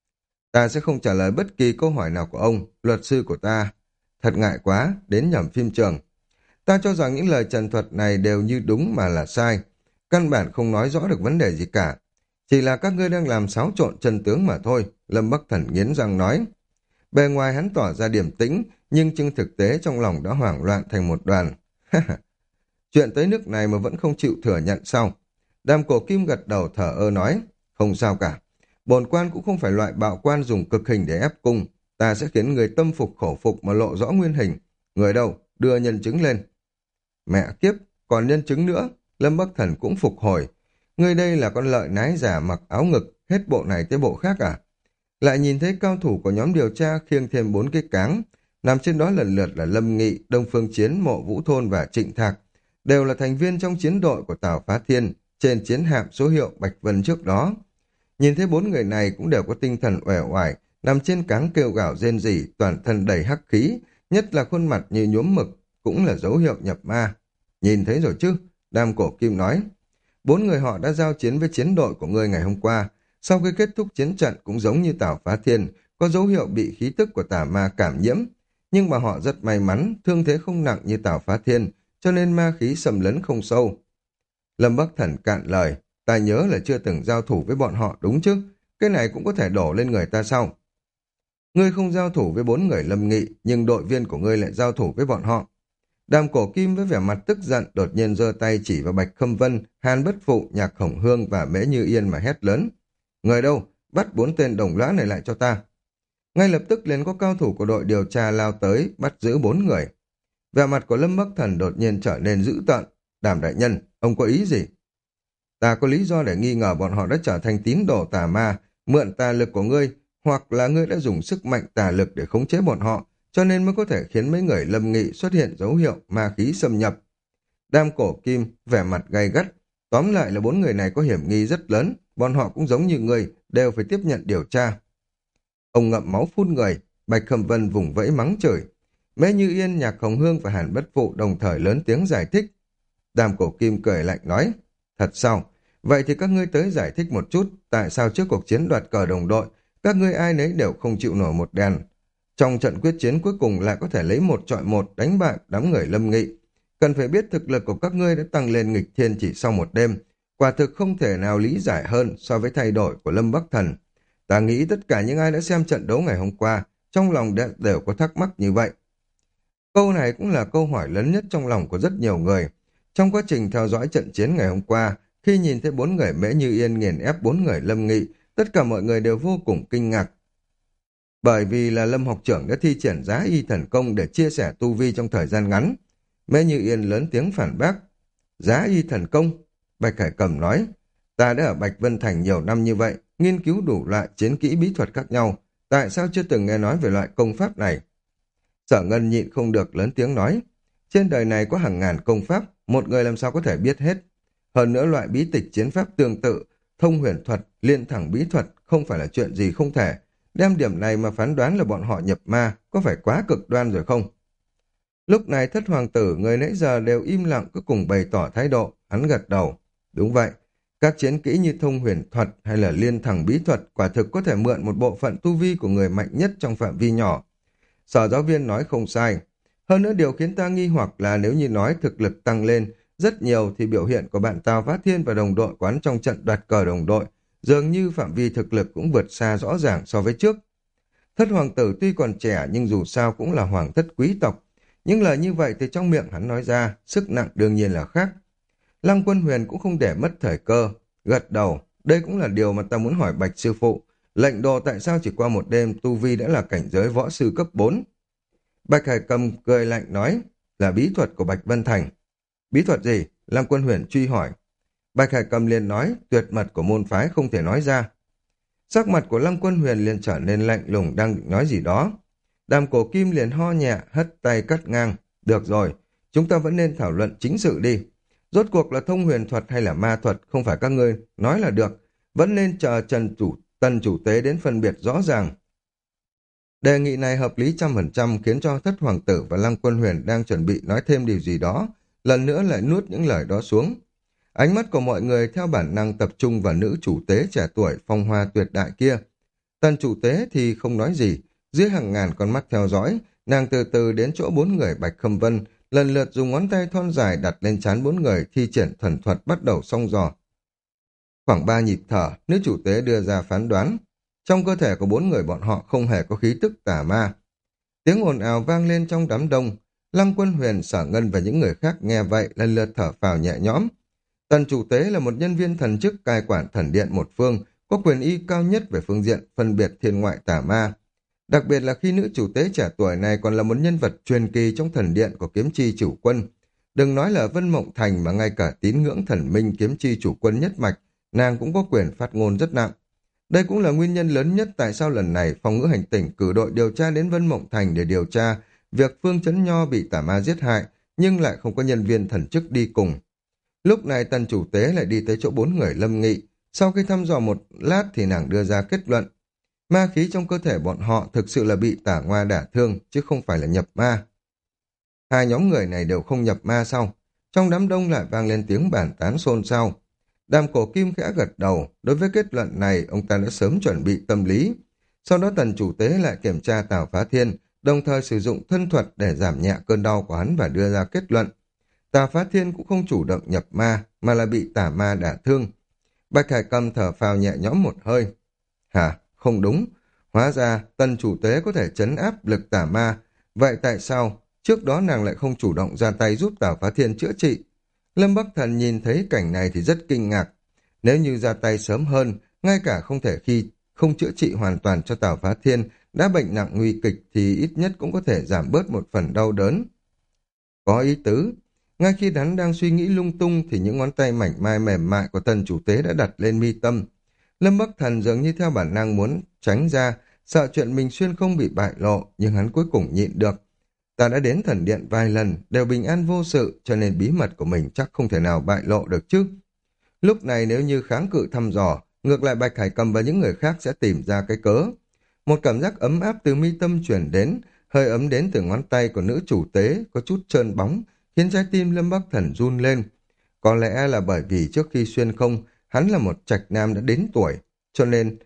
Ta sẽ không trả lời bất kỳ câu hỏi nào của ông, luật sư của ta. Thật ngại quá, đến nhầm phim trường. Ta cho rằng những lời trần thuật này đều như đúng mà là sai. Căn bản không nói rõ được vấn đề gì cả. Chỉ là các ngươi đang làm xáo trộn chân tướng mà thôi, Lâm Bắc Thần nghiến răng nói. Bề ngoài hắn tỏ ra điềm tĩnh, nhưng trên thực tế trong lòng đã hoảng loạn thành một đoàn. Chuyện tới nước này mà vẫn không chịu thừa nhận sao? Đàm Cổ Kim gật đầu thở ơ nói, không sao cả. Bổn quan cũng không phải loại bạo quan dùng cực hình để ép cung. Ta sẽ khiến người tâm phục khẩu phục mà lộ rõ nguyên hình. Người đâu, đưa nhân chứng lên. Mẹ kiếp, còn nhân chứng nữa. Lâm Bắc Thần cũng phục hồi. Người đây là con lợi nái giả mặc áo ngực, hết bộ này tới bộ khác à? Lại nhìn thấy cao thủ của nhóm điều tra khiêng thêm bốn cái cáng, nằm trên đó lần lượt là Lâm Nghị, Đông Phương Chiến, Mộ Vũ Thôn và Trịnh Thạc, đều là thành viên trong chiến đội của Tào Phá Thiên, trên chiến hạm số hiệu Bạch Vân trước đó. Nhìn thấy bốn người này cũng đều có tinh thần uể oải, nằm trên cáng kêu gào rên rỉ, toàn thân đầy hắc khí, nhất là khuôn mặt như nhuốm mực, cũng là dấu hiệu nhập ma. Nhìn thấy rồi chứ? Đam Cổ Kim nói. Bốn người họ đã giao chiến với chiến đội của ngươi ngày hôm qua. Sau khi kết thúc chiến trận cũng giống như Tào Phá Thiên, có dấu hiệu bị khí tức của tà ma cảm nhiễm. Nhưng mà họ rất may mắn, thương thế không nặng như Tào Phá Thiên, cho nên ma khí xâm lấn không sâu. Lâm Bắc Thần cạn lời, ta nhớ là chưa từng giao thủ với bọn họ đúng chứ, cái này cũng có thể đổ lên người ta sau. Ngươi không giao thủ với bốn người Lâm Nghị, nhưng đội viên của ngươi lại giao thủ với bọn họ. Đàm Cổ Kim với vẻ mặt tức giận đột nhiên giơ tay chỉ vào Bạch Khâm Vân, Hàn Bất Phụ, Nhạc Hồng Hương và Mễ Như Yên mà hét lớn. Người đâu? Bắt bốn tên đồng lõa này lại cho ta. Ngay lập tức liền có cao thủ của đội điều tra lao tới, bắt giữ bốn người. Vẻ mặt của Lâm Bắc Thần đột nhiên trở nên dữ tợn. Đàm đại nhân, ông có ý gì? Ta có lý do để nghi ngờ bọn họ đã trở thành tín đồ tà ma, mượn tà lực của ngươi, hoặc là ngươi đã dùng sức mạnh tà lực để khống chế bọn họ, cho nên mới có thể khiến mấy người Lâm Nghị xuất hiện dấu hiệu ma khí xâm nhập. Đam Cổ Kim vẻ mặt gay gắt, tóm lại là bốn người này có hiểm nghi rất lớn, bọn họ cũng giống như ngươi, đều phải tiếp nhận điều tra. Ông ngậm máu phun người, Bạch Khâm Vân vùng vẫy mắng chửi. Mễ Như Yên, Nhạc Hồng Hương và Hàn Bất Phụ đồng thời lớn tiếng giải thích. Đàm Cổ Kim cười lạnh nói, thật sao? Vậy thì các ngươi tới giải thích một chút, tại sao trước cuộc chiến đoạt cờ đồng đội, các ngươi ai nấy đều không chịu nổi một đèn. Trong trận quyết chiến cuối cùng lại có thể lấy một trọi một đánh bại đám người Lâm Nghị. Cần phải biết thực lực của các ngươi đã tăng lên nghịch thiên chỉ sau một đêm. Quả thực không thể nào lý giải hơn so với thay đổi của Lâm Bắc Thần. Ta nghĩ tất cả những ai đã xem trận đấu ngày hôm qua, trong lòng đều có thắc mắc như vậy. Câu này cũng là câu hỏi lớn nhất trong lòng của rất nhiều người. Trong quá trình theo dõi trận chiến ngày hôm qua, khi nhìn thấy bốn người Mễ Như Yên nghiền ép bốn người Lâm Nghị, tất cả mọi người đều vô cùng kinh ngạc. Bởi vì là Lâm học trưởng đã thi triển giá y thần công để chia sẻ tu vi trong thời gian ngắn. Mễ Như Yên lớn tiếng phản bác. Giá y thần công? Bạch Hải Cầm nói, ta đã ở Bạch Vân Thành nhiều năm như vậy, nghiên cứu đủ loại chiến kỹ bí thuật khác nhau. Tại sao chưa từng nghe nói về loại công pháp này? Sở Ngân nhịn không được lớn tiếng nói, trên đời này có hàng ngàn công pháp, một người làm sao có thể biết hết. Hơn nữa loại bí tịch chiến pháp tương tự, thông huyền thuật, liên thẳng bí thuật không phải là chuyện gì không thể. Đem điểm này mà phán đoán là bọn họ nhập ma, có phải quá cực đoan rồi không? Lúc này thất hoàng tử người nãy giờ đều im lặng cứ cùng bày tỏ thái độ, hắn gật đầu. Đúng vậy, các chiến kỹ như thông huyền thuật hay là liên thẳng bí thuật quả thực có thể mượn một bộ phận tu vi của người mạnh nhất trong phạm vi nhỏ. Sở giáo viên nói không sai. Hơn nữa điều khiến ta nghi hoặc là nếu như nói thực lực tăng lên rất nhiều thì biểu hiện của bạn Tào Phá Thiên và đồng đội quán trong trận đoạt cờ đồng đội dường như phạm vi thực lực cũng vượt xa rõ ràng so với trước. Thất hoàng tử tuy còn trẻ nhưng dù sao cũng là hoàng thất quý tộc. Những lời như vậy thì trong miệng hắn nói ra, sức nặng đương nhiên là khác. Lăng Quân Huyền cũng không để mất thời cơ, gật đầu. Đây cũng là điều mà ta muốn hỏi Bạch sư phụ. Lệnh đồ tại sao chỉ qua một đêm tu vi đã là cảnh giới võ sư cấp bốn? Bạch Hải Cầm cười lạnh nói, là bí thuật của Bạch Vân Thành. Bí thuật gì? Lăng Quân Huyền truy hỏi. Bạch Hải Cầm liền nói, tuyệt mật của môn phái không thể nói ra. Sắc mặt của Lăng Quân Huyền liền trở nên lạnh lùng đang định nói gì đó. Đàm Cổ Kim liền ho nhẹ, hất tay cắt ngang. Được rồi, chúng ta vẫn nên thảo luận chính sự đi. Rốt cuộc là thông huyền thuật hay là ma thuật, không phải các ngươi nói là được. Vẫn nên chờ Trần chủ, Tần chủ tế đến phân biệt rõ ràng. Đề nghị này hợp lý trăm phần trăm khiến cho thất hoàng tử và Lăng Quân Huyền đang chuẩn bị nói thêm điều gì đó, lần nữa lại nuốt những lời đó xuống. Ánh mắt của mọi người theo bản năng tập trung vào nữ chủ tế trẻ tuổi phong hoa tuyệt đại kia. Tần chủ tế thì không nói gì, dưới hàng ngàn con mắt theo dõi, nàng từ từ đến chỗ bốn người Bạch Khâm Vân, lần lượt dùng ngón tay thon dài đặt lên trán bốn người thi triển thần thuật bắt đầu xông dò. Khoảng ba nhịp thở, nữ chủ tế đưa ra phán đoán. Trong cơ thể của bốn người bọn họ không hề có khí tức tà ma. Tiếng ồn ào vang lên trong đám đông. Lăng Quân Huyền, Sở Ngân và những người khác nghe vậy lần lượt thở phào nhẹ nhõm. Tần chủ tế là một nhân viên thần chức cai quản thần điện một phương, có quyền uy cao nhất về phương diện phân biệt thiên ngoại tà ma. Đặc biệt là khi nữ chủ tế trẻ tuổi này còn là một nhân vật truyền kỳ trong thần điện của kiếm chi chủ quân. Đừng nói là Vân Mộng Thành mà ngay cả tín ngưỡng thần minh kiếm chi chủ quân nhất mạch, nàng cũng có quyền phát ngôn rất nặng. Đây cũng là nguyên nhân lớn nhất tại sao lần này phòng ngữ hành tỉnh cử đội điều tra đến Vân Mộng Thành để điều tra việc Phương Chấn Nho bị tà ma giết hại, nhưng lại không có nhân viên thần chức đi cùng. Lúc này tần chủ tế lại đi tới chỗ bốn người Lâm Nghị. Sau khi thăm dò một lát thì nàng đưa ra kết luận. Ma khí trong cơ thể bọn họ thực sự là bị tà ngoa đả thương, chứ không phải là nhập ma. Hai nhóm người này đều không nhập ma sao? Trong đám đông lại vang lên tiếng bàn tán xôn xao. Đàm Cổ Kim khẽ gật đầu, đối với kết luận này ông ta đã sớm chuẩn bị tâm lý. Sau đó tần chủ tế lại kiểm tra Tào Phá Thiên, đồng thời sử dụng thân thuật để giảm nhẹ cơn đau của hắn và đưa ra kết luận. Tào Phá Thiên cũng không chủ động nhập ma, mà là bị tà ma đả thương. Bạch Hải Cầm thở phào nhẹ nhõm một hơi. Hả? Không đúng. Hóa ra tần chủ tế có thể trấn áp lực tà ma. Vậy tại sao trước đó nàng lại không chủ động ra tay giúp Tào Phá Thiên chữa trị? Lâm Bắc Thần nhìn thấy cảnh này thì rất kinh ngạc. Nếu như ra tay sớm hơn, ngay cả không thể khi không chữa trị hoàn toàn cho Tào Phá Thiên đã bệnh nặng nguy kịch thì ít nhất cũng có thể giảm bớt một phần đau đớn. Có ý tứ. Ngay khi hắn đang suy nghĩ lung tung thì những ngón tay mảnh mai mềm mại của tần chủ tế đã đặt lên mi tâm. Lâm Bắc Thần dường như theo bản năng muốn tránh ra, sợ chuyện mình xuyên không bị bại lộ, nhưng hắn cuối cùng nhịn được. Ta đã đến thần điện vài lần, đều bình an vô sự, cho nên bí mật của mình chắc không thể nào bại lộ được chứ. Lúc này nếu như kháng cự thăm dò, ngược lại Bạch Hải Cầm và những người khác sẽ tìm ra cái cớ. Một cảm giác ấm áp từ mi tâm chuyển đến, hơi ấm đến từ ngón tay của nữ chủ tế, có chút trơn bóng, khiến trái tim Lâm Bắc Thần run lên. Có lẽ là bởi vì trước khi xuyên không, hắn là một trạch nam đã đến tuổi, cho nên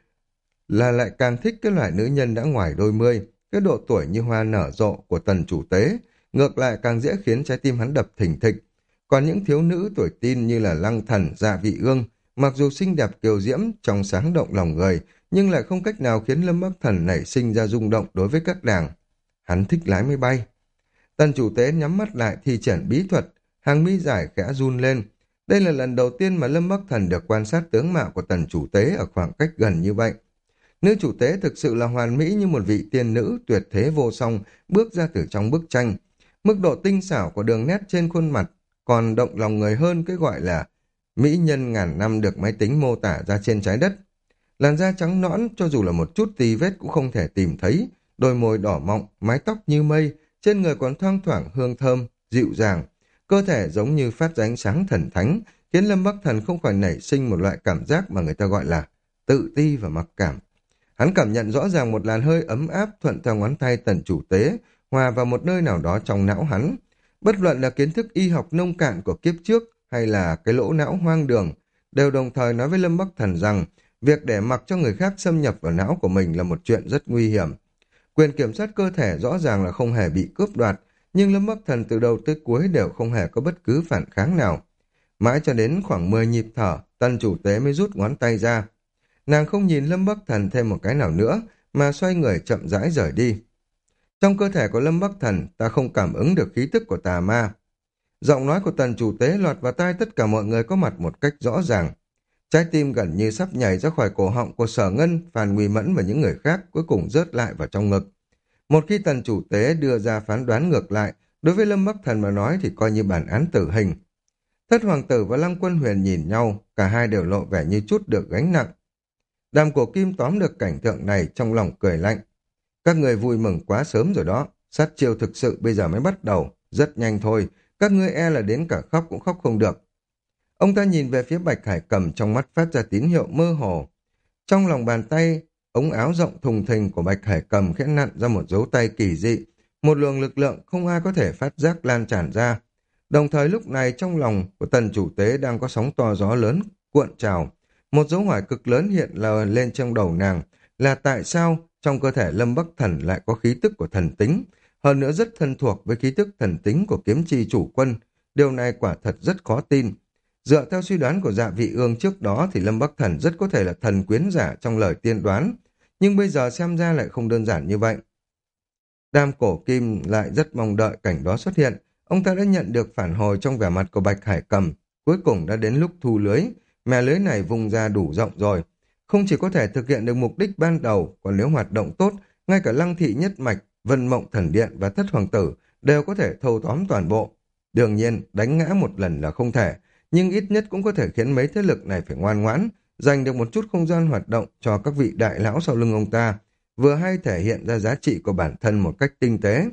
là lại càng thích cái loại nữ nhân đã ngoài đôi mươi, cái độ tuổi như hoa nở rộ của tần chủ tế, ngược lại càng dễ khiến trái tim hắn đập thình thịch. Còn những thiếu nữ tuổi teen như là Lăng Thần, Dạ Vị Ương, mặc dù xinh đẹp kiều diễm, trong sáng động lòng người, nhưng lại không cách nào khiến Lâm Bắc Thần nảy sinh ra rung động đối với các nàng. Hắn thích lái máy bay. Tần chủ tế nhắm mắt lại thi triển bí thuật, hàng mi dài khẽ run lên. Đây là lần đầu tiên mà Lâm Bắc Thần được quan sát tướng mạo của tần chủ tế ở khoảng cách gần như vậy. Nữ chủ tế thực sự là hoàn mỹ như một vị tiên nữ tuyệt thế vô song bước ra từ trong bức tranh. Mức độ tinh xảo của đường nét trên khuôn mặt còn động lòng người hơn cái gọi là mỹ nhân ngàn năm được máy tính mô tả ra trên trái đất. Làn da trắng nõn cho dù là một chút tì vết cũng không thể tìm thấy, đôi môi đỏ mọng, mái tóc như mây, trên người còn thoang thoảng hương thơm, dịu dàng. Cơ thể giống như phát ra ánh sáng thần thánh, khiến Lâm Bắc Thần không khỏi nảy sinh một loại cảm giác mà người ta gọi là tự ti và mặc cảm. Hắn cảm nhận rõ ràng một làn hơi ấm áp thuận theo ngón tay tần chủ tế, hòa vào một nơi nào đó trong não hắn. Bất luận là kiến thức y học nông cạn của kiếp trước hay là cái lỗ não hoang đường, đều đồng thời nói với Lâm Bắc Thần rằng việc để mặc cho người khác xâm nhập vào não của mình là một chuyện rất nguy hiểm. Quyền kiểm soát cơ thể rõ ràng là không hề bị cướp đoạt, nhưng Lâm Bắc Thần từ đầu tới cuối đều không hề có bất cứ phản kháng nào. Mãi cho đến khoảng mười nhịp thở, tần chủ tế mới rút ngón tay ra. Nàng không nhìn Lâm Bắc Thần thêm một cái nào nữa, mà xoay người chậm rãi rời đi. Trong cơ thể của Lâm Bắc Thần, ta không cảm ứng được khí tức của tà ma. Giọng nói của tần chủ tế lọt vào tai tất cả mọi người có mặt một cách rõ ràng. Trái tim gần như sắp nhảy ra khỏi cổ họng của Sở Ngân, Phan Nguy Mẫn và những người khác cuối cùng rớt lại vào trong ngực. Một khi tần chủ tế đưa ra phán đoán ngược lại, đối với Lâm Bắc Thần mà nói thì coi như bản án tử hình. Thất hoàng tử và Lăng Quân Huyền nhìn nhau, cả hai đều lộ vẻ như chút được gánh nặng. Đàm Cổ Kim tóm được cảnh tượng này trong lòng cười lạnh. Các người vui mừng quá sớm rồi đó, sát chiêu thực sự bây giờ mới bắt đầu, rất nhanh thôi, các ngươi e là đến cả khóc cũng khóc không được. Ông ta nhìn về phía Bạch Hải Cầm, trong mắt phát ra tín hiệu mơ hồ. Trong lòng bàn tay, ống áo rộng thùng thình của Bạch Hải Cầm khẽ nặn ra một dấu tay kỳ dị, một luồng lực lượng không ai có thể phát giác lan tràn ra. Đồng thời lúc này trong lòng của tần chủ tế đang có sóng to gió lớn cuộn trào. Một dấu hỏi cực lớn hiện lờ lên trong đầu nàng là tại sao trong cơ thể Lâm Bắc Thần lại có khí tức của thần tính, hơn nữa rất thân thuộc với khí tức thần tính của kiếm chi chủ quân. Điều này quả thật rất khó tin. Dựa theo suy đoán của Dạ Vị Ương trước đó thì Lâm Bắc Thần rất có thể là thần quyến giả trong lời tiên đoán, nhưng bây giờ xem ra lại không đơn giản như vậy. Đàm Cổ Kim lại rất mong đợi cảnh đó xuất hiện. Ông ta đã nhận được phản hồi trong vẻ mặt của Bạch Hải Cầm. Cuối cùng đã đến lúc thu lưới. Mẻ lưới này vùng ra đủ rộng rồi. Không chỉ có thể thực hiện được mục đích ban đầu, còn nếu hoạt động tốt, ngay cả Lăng Thị Nhất Mạch, Vân Mộng Thần Điện và Thất Hoàng Tử đều có thể thâu tóm toàn bộ. Đương nhiên, đánh ngã một lần là không thể, nhưng ít nhất cũng có thể khiến mấy thế lực này phải ngoan ngoãn, dành được một chút không gian hoạt động cho các vị đại lão sau lưng ông ta, vừa hay thể hiện ra giá trị của bản thân một cách tinh tế.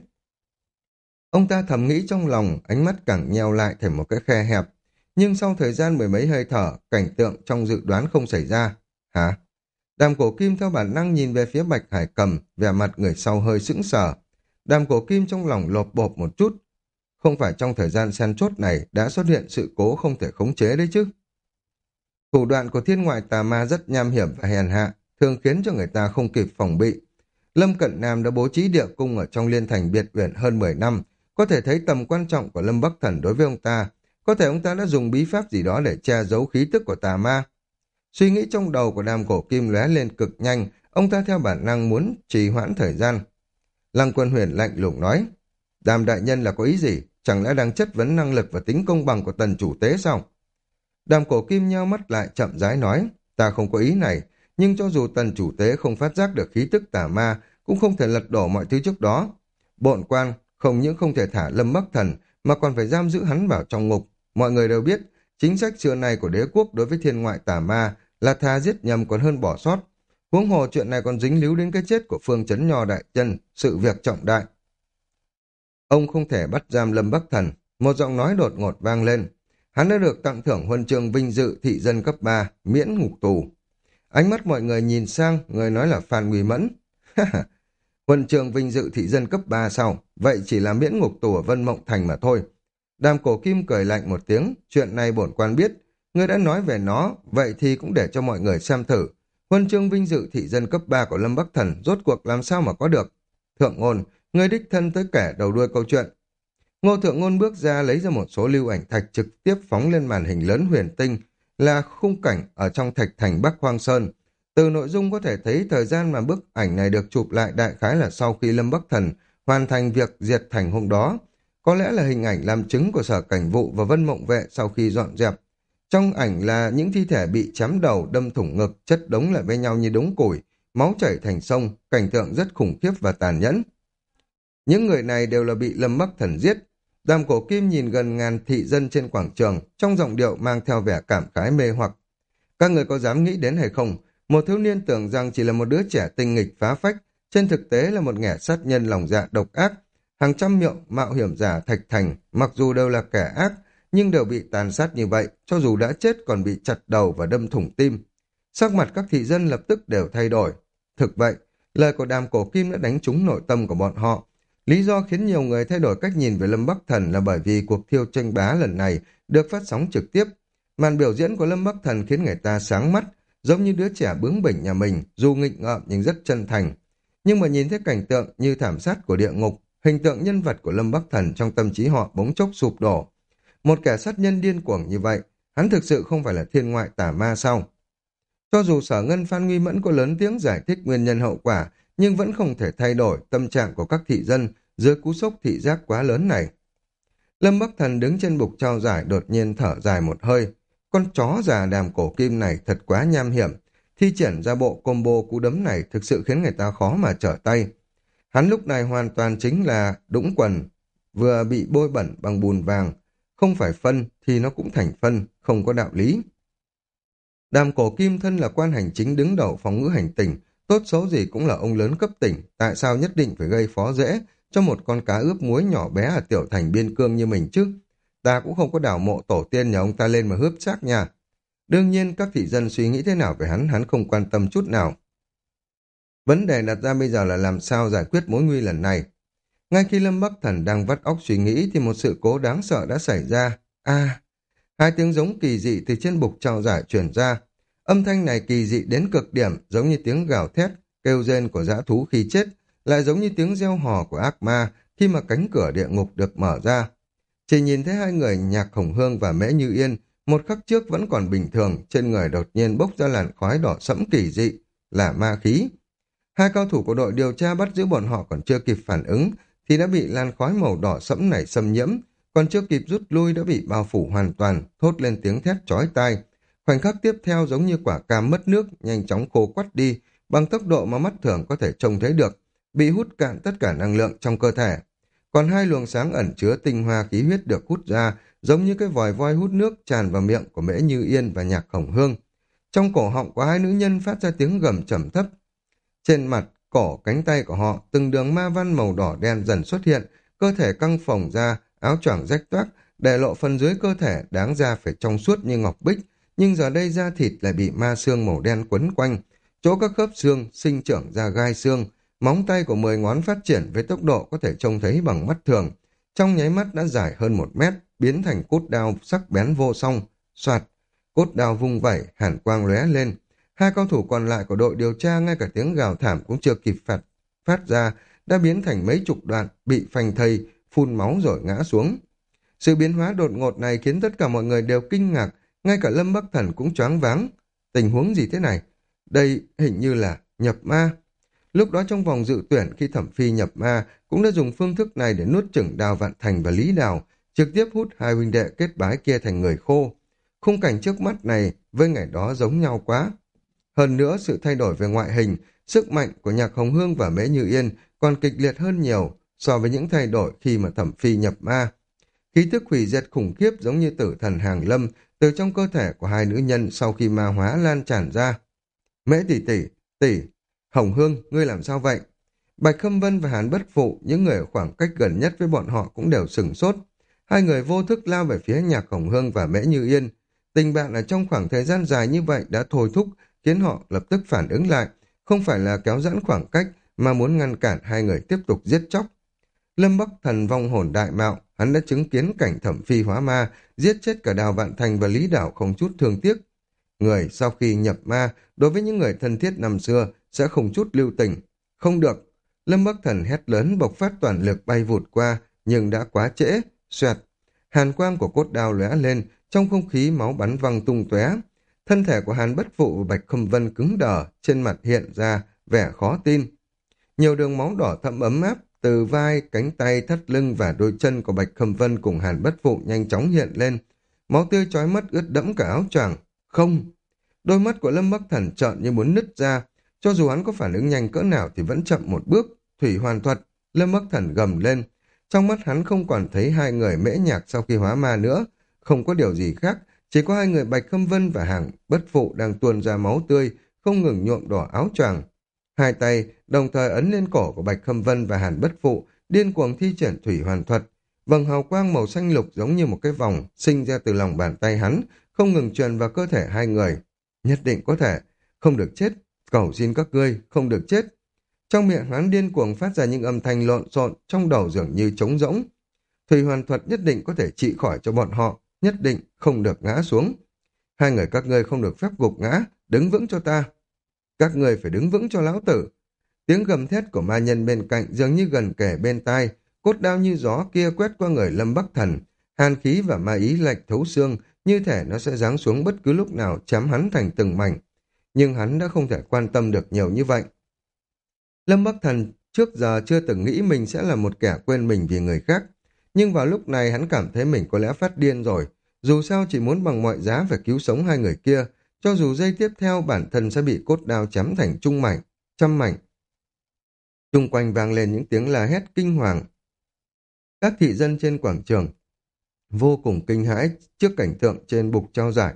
Ông ta thầm nghĩ trong lòng, ánh mắt càng nheo lại thành một cái khe hẹp. Nhưng sau thời gian mười mấy hơi thở, cảnh tượng trong dự đoán không xảy ra. Hả? Đàm Cổ Kim theo bản năng nhìn về phía Bạch Hải Cầm, vẻ mặt người sau hơi sững sờ. Đàm Cổ Kim trong lòng lột bột một chút. Không phải trong thời gian then chốt này đã xuất hiện sự cố không thể khống chế đấy chứ. Thủ đoạn của thiên ngoại tà ma rất nham hiểm và hèn hạ, thường khiến cho người ta không kịp phòng bị. Lâm Cận Nam đã bố trí địa cung ở trong liên thành biệt uyển hơn mười năm, có thể thấy tầm quan trọng của Lâm Bắc Thần đối với ông ta. Có thể ông ta đã dùng bí pháp gì đó để che giấu khí tức của tà ma. Suy nghĩ trong đầu của Đàm Cổ Kim lóe lên cực nhanh, ông ta theo bản năng muốn trì hoãn thời gian. Lăng Quân Huyền lạnh lùng nói, Đàm đại nhân là có ý gì? Chẳng lẽ đang chất vấn năng lực và tính công bằng của tần chủ tế sao? Đàm Cổ Kim nheo mắt lại chậm rãi nói, ta không có ý này, nhưng cho dù tần chủ tế không phát giác được khí tức tà ma, cũng không thể lật đổ mọi thứ trước đó. Bộn quan không những không thể thả Lâm Bắc Thần, mà còn phải giam giữ hắn vào trong ngục. Mọi người đều biết, chính sách xưa này của đế quốc đối với thiên ngoại tà ma là tha giết nhầm còn hơn bỏ sót. Huống hồ chuyện này còn dính líu đến cái chết của Phương Chấn Nho đại nhân, sự việc trọng đại. Ông không thể bắt giam Lâm Bắc Thần, một giọng nói đột ngột vang lên. Hắn đã được tặng thưởng huân chương vinh dự thị dân cấp ba, miễn ngục tù. Ánh mắt mọi người nhìn sang, người nói là Phan Nguy Mẫn. Huân chương vinh dự thị dân cấp ba sao? Vậy chỉ là miễn ngục tù ở Vân Mộng Thành mà thôi. Đàm Cổ Kim cười lạnh một tiếng, chuyện này bổn quan biết. Ngươi đã nói về nó, vậy thì cũng để cho mọi người xem thử. Huân chương vinh dự thị dân cấp ba của Lâm Bắc Thần rốt cuộc làm sao mà có được. Thượng Ngôn, ngươi đích thân tới kẻ đầu đuôi câu chuyện. Ngô Thượng Ngôn bước ra lấy ra một số lưu ảnh thạch trực tiếp phóng lên màn hình lớn huyền tinh, là khung cảnh ở trong thạch thành Bắc Hoang Sơn. Từ nội dung có thể thấy thời gian mà bức ảnh này được chụp lại đại khái là sau khi Lâm Bắc Thần hoàn thành việc diệt thành hôm đó. Có lẽ là hình ảnh làm chứng của Sở Cảnh Vụ và Vân Mộng Vệ sau khi dọn dẹp. Trong ảnh là những thi thể bị chém đầu, đâm thủng ngực, chất đống lại với nhau như đống củi, máu chảy thành sông, cảnh tượng rất khủng khiếp và tàn nhẫn. Những người này đều là bị Lâm Bắc Thần giết. Đàm Cổ Kim nhìn gần ngàn thị dân trên quảng trường, trong giọng điệu mang theo vẻ cảm khái mê hoặc. Các người có dám nghĩ đến hay không? Một thiếu niên tưởng rằng chỉ là một đứa trẻ tinh nghịch phá phách, trên thực tế là một kẻ sát nhân lòng dạ độc ác. Hàng trăm miệng mạo hiểm giả Thạch Thành, mặc dù đều là kẻ ác, nhưng đều bị tàn sát như vậy, cho dù đã chết còn bị chặt đầu và đâm thủng tim. Sắc mặt các thị dân lập tức đều thay đổi. Thực vậy, lời của Đàm Cổ Kim đã đánh trúng nội tâm của bọn họ. Lý do khiến nhiều người thay đổi cách nhìn về Lâm Bắc Thần là bởi vì cuộc thiêu tranh bá lần này được phát sóng trực tiếp. Màn biểu diễn của Lâm Bắc Thần khiến người ta sáng mắt, giống như đứa trẻ bướng bỉnh nhà mình, dù nghịch ngợm nhưng rất chân thành. Nhưng mà nhìn thấy cảnh tượng như thảm sát của địa ngục, hình tượng nhân vật của Lâm Bắc Thần trong tâm trí họ bỗng chốc sụp đổ. Một kẻ sát nhân điên cuồng như vậy, hắn thực sự không phải là thiên ngoại tà ma sao? Cho dù Sở Ngân Phan Nguy Mẫn có lớn tiếng giải thích nguyên nhân hậu quả, nhưng vẫn không thể thay đổi tâm trạng của các thị dân dưới cú sốc thị giác quá lớn này. Lâm Bắc Thần đứng trên bục trao giải đột nhiên thở dài một hơi. Con chó già Đàm Cổ Kim này thật quá nham hiểm. Thi triển ra bộ combo cú đấm này thực sự khiến người ta khó mà trở tay. Hắn lúc này hoàn toàn chính là đũng quần, vừa bị bôi bẩn bằng bùn vàng. Không phải phân thì nó cũng thành phân, không có đạo lý. Đàm Cổ Kim thân là quan hành chính đứng đầu phòng ngữ hành tỉnh, tốt xấu gì cũng là ông lớn cấp tỉnh, tại sao nhất định phải gây phó dễ cho một con cá ướp muối nhỏ bé ở tiểu thành biên cương như mình chứ? Ta cũng không có đào mộ tổ tiên nhà ông ta lên mà hướp xác nha. Đương nhiên các thị dân suy nghĩ thế nào về hắn, hắn không quan tâm chút nào. Vấn đề đặt ra bây giờ là làm sao giải quyết mối nguy lần này. Ngay khi Lâm Bắc Thần đang vắt óc suy nghĩ thì một sự cố đáng sợ đã xảy ra. À, hai tiếng giống kỳ dị từ trên bục trao giải truyền ra. Âm thanh này kỳ dị đến cực điểm, giống như tiếng gào thét, kêu rên của dã thú khi chết, lại giống như tiếng reo hò của ác ma khi mà cánh cửa địa ngục được mở ra. Chỉ nhìn thấy hai người Nhạc Hồng Hương và Mễ Như Yên, một khắc trước vẫn còn bình thường, trên người đột nhiên bốc ra làn khói đỏ sẫm kỳ dị, là ma khí. Hai cao thủ của đội điều tra bắt giữ bọn họ còn chưa kịp phản ứng, thì đã bị làn khói màu đỏ sẫm này xâm nhiễm, còn chưa kịp rút lui đã bị bao phủ hoàn toàn, thốt lên tiếng thét chói tai. Khoảnh khắc tiếp theo giống như quả cam mất nước, nhanh chóng khô quắt đi, bằng tốc độ mà mắt thường có thể trông thấy được, bị hút cạn tất cả năng lượng trong cơ thể. Còn hai luồng sáng ẩn chứa tinh hoa khí huyết được hút ra, giống như cái vòi voi hút nước tràn vào miệng của Mễ Như Yên và Nhạc Hồng Hương. Trong cổ họng của hai nữ nhân phát ra tiếng gầm trầm thấp. Trên mặt, cổ, cánh tay của họ, từng đường ma văn màu đỏ đen dần xuất hiện, cơ thể căng phồng ra, áo choàng rách toác, để lộ phần dưới cơ thể đáng ra phải trong suốt như ngọc bích, nhưng giờ đây da thịt lại bị ma xương màu đen quấn quanh. Chỗ các khớp xương sinh trưởng ra gai xương, móng tay của mười ngón phát triển với tốc độ có thể trông thấy bằng mắt thường. Trong nháy mắt đã dài hơn một mét, biến thành cốt đao sắc bén vô song. Soạt, cốt đao vung vẩy, hàn quang lóe lên. Hai cao thủ còn lại của đội điều tra ngay cả tiếng gào thảm cũng chưa kịp phát, phát ra, đã biến thành mấy chục đoạn, bị phanh thây, phun máu rồi ngã xuống. Sự biến hóa đột ngột này khiến tất cả mọi người đều kinh ngạc, ngay cả Lâm Bắc Thần cũng choáng váng. Tình huống gì thế này? Đây hình như là nhập ma. Lúc đó trong vòng dự tuyển khi Thẩm Phi nhập ma cũng đã dùng phương thức này để nuốt chửng Đào Vạn Thành và Lý Đào, trực tiếp hút hai huynh đệ kết bái kia thành người khô. Khung cảnh trước mắt này với ngày đó giống nhau quá. Hơn nữa sự thay đổi về ngoại hình, sức mạnh của Nhạc Hồng Hương và Mễ Như Yên còn kịch liệt hơn nhiều so với những thay đổi khi mà Thẩm Phi nhập ma. Khí thức hủy diệt khủng khiếp giống như tử thần hàng lâm từ trong cơ thể của hai nữ nhân sau khi ma hóa lan tràn ra. Mễ tỷ tỷ, tỷ, Hồng Hương, ngươi làm sao vậy? Bạch Khâm Vân và Hàn Bất Phụ, những người ở khoảng cách gần nhất với bọn họ cũng đều sửng sốt. Hai người vô thức lao về phía Nhạc Hồng Hương và Mễ Như Yên. Tình bạn ở trong khoảng thời gian dài như vậy đã thôi thúc, khiến họ lập tức phản ứng lại, không phải là kéo giãn khoảng cách mà muốn ngăn cản hai người tiếp tục giết chóc. Lâm Bắc Thần vong hồn đại mạo, hắn đã chứng kiến cảnh Thẩm Phi hóa ma, giết chết cả Đào Vạn Thành và Lý Đảo không chút thương tiếc. Người sau khi nhập ma, đối với những người thân thiết năm xưa, sẽ không chút lưu tình. Không được. Lâm Bắc Thần hét lớn bộc phát toàn lực bay vụt qua, nhưng đã quá trễ. Xoẹt. Hàn quang của cốt đao lóe lên, trong không khí máu bắn văng tung tóe. Thân thể của Hàn Bất Phụ và Bạch Khâm Vân cứng đờ, trên mặt hiện ra vẻ khó tin. Nhiều đường máu đỏ thẫm ấm áp từ vai, cánh tay, thắt lưng và đôi chân của Bạch Khâm Vân cùng Hàn Bất Phụ nhanh chóng hiện lên. Máu tươi chói mắt ướt đẫm cả áo choàng. Không! Đôi mắt của Lâm Bắc Thần trợn như muốn nứt ra. Cho dù hắn có phản ứng nhanh cỡ nào thì vẫn chậm một bước. Thủy hoàn thuật, Lâm Bắc Thần gầm lên. Trong mắt hắn không còn thấy hai người Mễ Nhạc sau khi hóa ma nữa. Không có điều gì khác, chỉ có hai người Bạch Khâm Vân và Hàn Bất Phụ đang tuôn ra máu tươi, không ngừng nhuộm đỏ áo choàng. Hai tay đồng thời ấn lên cổ của Bạch Khâm Vân và Hàn Bất Phụ, điên cuồng thi triển thủy hoàn thuật. Vầng hào quang màu xanh lục giống như một cái vòng sinh ra từ lòng bàn tay hắn, không ngừng truyền vào cơ thể hai người. Nhất định có thể, không được chết, cầu xin các ngươi, không được chết. Trong miệng hắn điên cuồng phát ra những âm thanh lộn xộn, trong đầu dường như trống rỗng. Thủy hoàn thuật nhất định có thể trị khỏi cho bọn họ, nhất định không được ngã xuống. Hai người các ngươi không được phép gục ngã, đứng vững cho ta. Các người phải đứng vững cho lão tử. Tiếng gầm thét của ma nhân bên cạnh dường như gần kề bên tai, cốt đao như gió kia quét qua người Lâm Bắc Thần. Hàn khí và ma ý lạnh thấu xương, như thể nó sẽ giáng xuống bất cứ lúc nào chém hắn thành từng mảnh. Nhưng hắn đã không thể quan tâm được nhiều như vậy. Lâm Bắc Thần trước giờ chưa từng nghĩ mình sẽ là một kẻ quên mình vì người khác. Nhưng vào lúc này hắn cảm thấy mình có lẽ phát điên rồi. Dù sao chỉ muốn bằng mọi giá phải cứu sống hai người kia, cho dù giây tiếp theo bản thân sẽ bị cốt đao chém thành trung mảnh, trăm mảnh. Xung quanh vang lên những tiếng la hét kinh hoàng. Các thị dân trên quảng trường vô cùng kinh hãi trước cảnh tượng trên bục trao giải.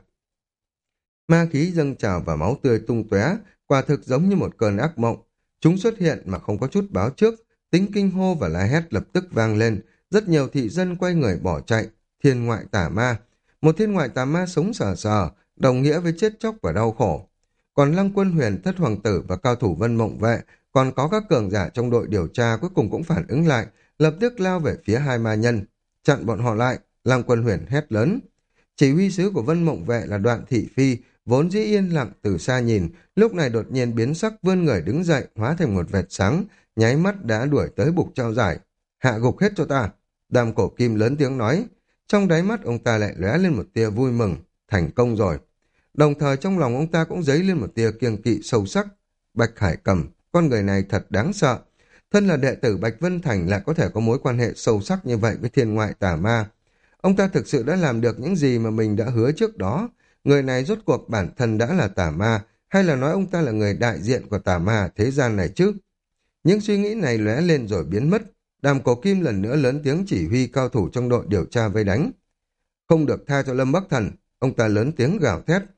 Ma khí dâng trào và máu tươi tung tóe, quả thực giống như một cơn ác mộng. Chúng xuất hiện mà không có chút báo trước, tính kinh hô và la hét lập tức vang lên. Rất nhiều thị dân quay người bỏ chạy. Thiên ngoại tà ma, một thiên ngoại tà ma sống sờ sờ, đồng nghĩa với chết chóc và đau khổ. Còn Lăng Quân Huyền, Thất Hoàng Tử và cao thủ Vân Mộng Vệ, còn có các cường giả trong đội điều tra cuối cùng cũng phản ứng lại, lập tức lao về phía hai ma nhân. Chặn bọn họ lại, Lăng Quân Huyền hét lớn. Chỉ huy sứ của Vân Mộng Vệ là Đoạn Thị Phi, vốn dĩ yên lặng từ xa nhìn, lúc này đột nhiên biến sắc vươn người đứng dậy, hóa thành một vệt sáng, nháy mắt đã đuổi tới bục trao giải. Hạ gục hết cho ta. Đàm Cổ Kim lớn tiếng nói. Trong đáy mắt ông ta lại lóe lên một tia vui mừng, thành công rồi. Đồng thời trong lòng ông ta cũng dấy lên một tia kiêng kỵ sâu sắc. Bạch Hải Cầm, con người này thật đáng sợ. Thân là đệ tử Bạch Vân Thành lại có thể có mối quan hệ sâu sắc như vậy với thiên ngoại tà ma. Ông ta thực sự đã làm được những gì mà mình đã hứa trước đó. Người này rốt cuộc bản thân đã là tà ma, hay là nói ông ta là người đại diện của tà ma thế gian này chứ? Những suy nghĩ này lóe lên rồi biến mất. Đàm Cổ Kim lần nữa lớn tiếng chỉ huy cao thủ trong đội điều tra vây đánh. Không được tha cho Lâm Bắc Thần, ông ta lớn tiếng gào thét.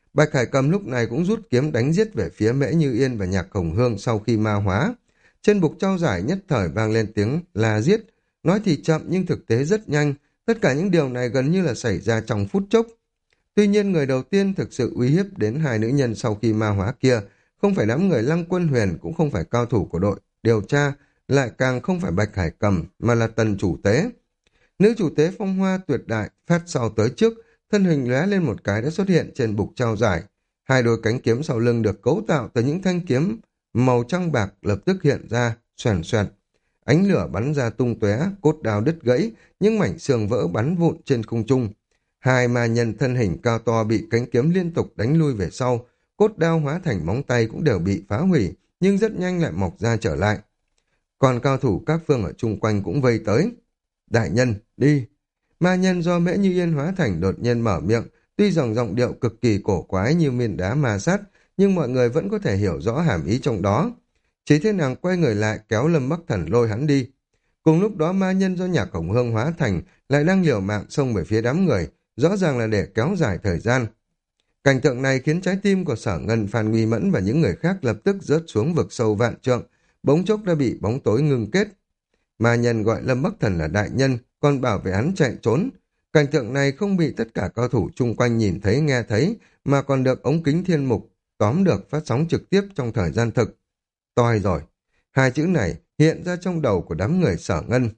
Bạch Hải Cầm lúc này cũng rút kiếm đánh giết về phía Mễ Như Yên và Nhạc Hồng Hương sau khi ma hóa. Trên bục trao giải nhất thời vang lên tiếng la giết, nói thì chậm nhưng thực tế rất nhanh, tất cả những điều này gần như là xảy ra trong phút chốc. Tuy nhiên người đầu tiên thực sự uy hiếp đến hai nữ nhân sau khi ma hóa kia, không phải đám người Lăng Quân Huyền, cũng không phải cao thủ của đội điều tra, lại càng không phải Bạch Hải Cầm, mà là Tần chủ tế. Nữ chủ tế phong hoa tuyệt đại, phát sau tới trước, thân hình lóe lên một cái đã xuất hiện trên bục trao giải. Hai đôi cánh kiếm sau lưng được cấu tạo từ những thanh kiếm màu trắng bạc lập tức hiện ra, xoèn xoẹt. Ánh lửa bắn ra tung tóe, cốt đao đứt gãy, những mảnh xương vỡ bắn vụn trên không trung. Hai ma nhân thân hình cao to bị cánh kiếm liên tục đánh lui về sau, cốt đao hóa thành móng tay cũng đều bị phá hủy, nhưng rất nhanh lại mọc ra trở lại. Còn cao thủ các phương ở chung quanh cũng vây tới. Đại nhân, đi! Ma nhân do Mễ Như Yên hóa thành đột nhiên mở miệng, tuy rằng giọng điệu cực kỳ cổ quái như miên đá ma sát, nhưng mọi người vẫn có thể hiểu rõ hàm ý trong đó. Chỉ thế nàng quay người lại kéo Lâm Bắc Thần lôi hắn đi. Cùng lúc đó ma nhân do Nhạc Hồng Hương hóa thành lại đang liều mạng xông về phía đám người, rõ ràng là để kéo dài thời gian. Cảnh tượng này khiến trái tim của Sở Ngân, Phan Nguy Mẫn và những người khác lập tức rớt xuống vực sâu vạn trượng, bỗng chốc đã bị bóng tối ngưng kết. Ma nhân gọi Lâm Bắc Thần là đại nhân, còn bảo vệ hắn chạy trốn. Cảnh tượng này không bị tất cả cao thủ chung quanh nhìn thấy nghe thấy, mà còn được ống kính thiên mục tóm được phát sóng trực tiếp trong thời gian thực. Toi rồi. Hai chữ này hiện ra trong đầu của đám người Sở Ngân.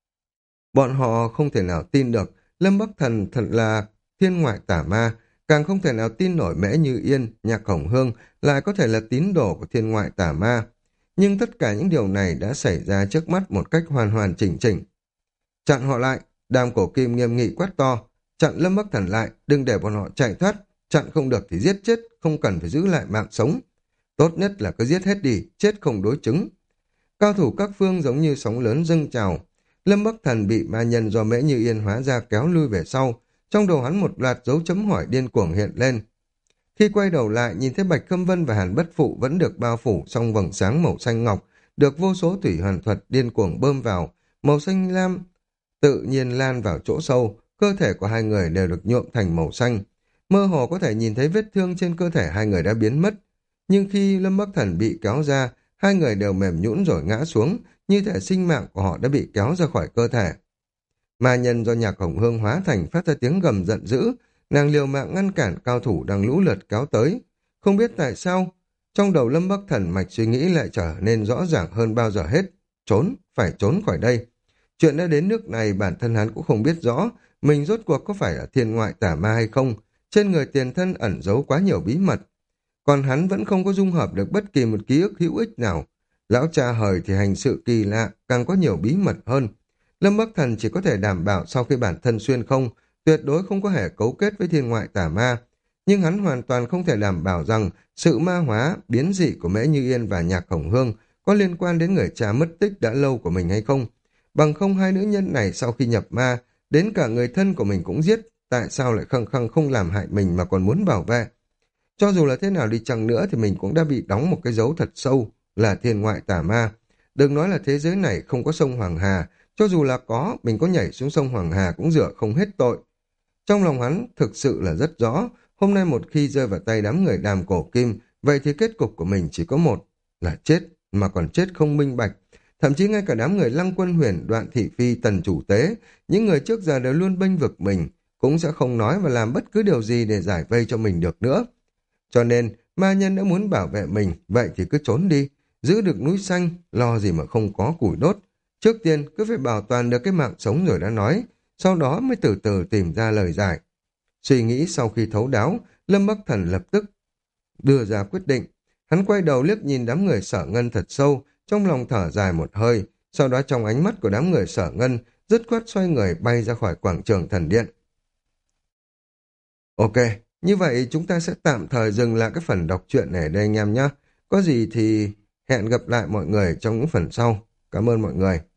Bọn họ không thể nào tin được Lâm Bắc Thần thật là thiên ngoại tả ma, càng không thể nào tin nổi Mễ Như Yên, Nhạc Hồng Hương lại có thể là tín đồ của thiên ngoại tả ma. Nhưng tất cả những điều này đã xảy ra trước mắt một cách hoàn hoàn chỉnh chỉnh. Chặn họ lại, Đàm Cổ Kim nghiêm nghị quát to, chặn Lâm Bắc Thần lại, đừng để bọn họ chạy thoát, chặn không được thì giết chết, không cần phải giữ lại mạng sống. Tốt nhất là cứ giết hết đi, chết không đối chứng. Cao thủ các phương giống như sóng lớn dâng trào. Lâm Bắc Thần bị ma nhân do Mễ Như Yên hóa ra kéo lui về sau, trong đầu hắn một loạt dấu chấm hỏi điên cuồng hiện lên. Khi quay đầu lại nhìn thấy Bạch Khâm Vân và Hàn Bất Phụ vẫn được bao phủ trong vầng sáng màu xanh ngọc, được vô số thủy hoàn thuật điên cuồng bơm vào, màu xanh lam tự nhiên lan vào chỗ sâu, cơ thể của hai người đều được nhuộm thành màu xanh. Mơ hồ có thể nhìn thấy vết thương trên cơ thể hai người đã biến mất. Nhưng khi Lâm Bắc Thần bị kéo ra, hai người đều mềm nhũn rồi ngã xuống, như thể sinh mạng của họ đã bị kéo ra khỏi cơ thể. Ma nhân do Nhạc Hồng Hương hóa thành phát ra tiếng gầm giận dữ, nàng liều mạng ngăn cản cao thủ đang lũ lượt kéo tới. Không biết tại sao, trong đầu Lâm Bắc Thần mạch suy nghĩ lại trở nên rõ ràng hơn bao giờ hết. Trốn, phải trốn khỏi đây. Chuyện đã đến nước này bản thân hắn cũng không biết rõ, mình rốt cuộc có phải là thiên ngoại tả ma hay không. Trên người tiền thân ẩn giấu quá nhiều bí mật. Còn hắn vẫn không có dung hợp được bất kỳ một ký ức hữu ích nào. Lão cha hời thì hành sự kỳ lạ, càng có nhiều bí mật hơn. Lâm Bắc Thần chỉ có thể đảm bảo sau khi bản thân xuyên không, tuyệt đối không có hề cấu kết với thiên ngoại tả ma. Nhưng hắn hoàn toàn không thể đảm bảo rằng sự ma hóa, biến dị của Mễ Như Yên và Nhạc Hồng Hương có liên quan đến người cha mất tích đã lâu của mình hay không. Bằng không hai nữ nhân này sau khi nhập ma, đến cả người thân của mình cũng giết, tại sao lại khăng khăng không làm hại mình mà còn muốn bảo vệ. Cho dù là thế nào đi chăng nữa thì mình cũng đã bị đóng một cái dấu thật sâu là thiên ngoại tả ma. Đừng nói là thế giới này không có sông Hoàng Hà, cho dù là có, mình có nhảy xuống sông Hoàng Hà cũng rửa không hết tội. Trong lòng hắn thực sự là rất rõ, hôm nay một khi rơi vào tay đám người Đàm Cổ Kim, vậy thì kết cục của mình chỉ có một, là chết, mà còn chết không minh bạch. Thậm chí ngay cả đám người Lăng Quân Huyền, Đoạn Thị Phi, Tần Chủ Tế, những người trước giờ đều luôn bênh vực mình, cũng sẽ không nói và làm bất cứ điều gì để giải vây cho mình được nữa. Cho nên, ma nhân đã muốn bảo vệ mình, vậy thì cứ trốn đi, giữ được núi xanh, lo gì mà không có củi đốt. Trước tiên, cứ phải bảo toàn được cái mạng sống rồi đã nói, sau đó mới từ từ tìm ra lời giải. Suy nghĩ sau khi thấu đáo, Lâm Bắc Thần lập tức đưa ra quyết định. Hắn quay đầu liếc nhìn đám người Sở Ngân thật sâu, trong lòng thở dài một hơi, sau đó trong ánh mắt của đám người Sở Ngân, dứt khoát xoay người bay ra khỏi quảng trường thần điện. Ok, như vậy chúng ta sẽ tạm thời dừng lại cái phần đọc truyện này ở đây anh em nhé. Có gì thì hẹn gặp lại mọi người trong những phần sau. Cảm ơn mọi người.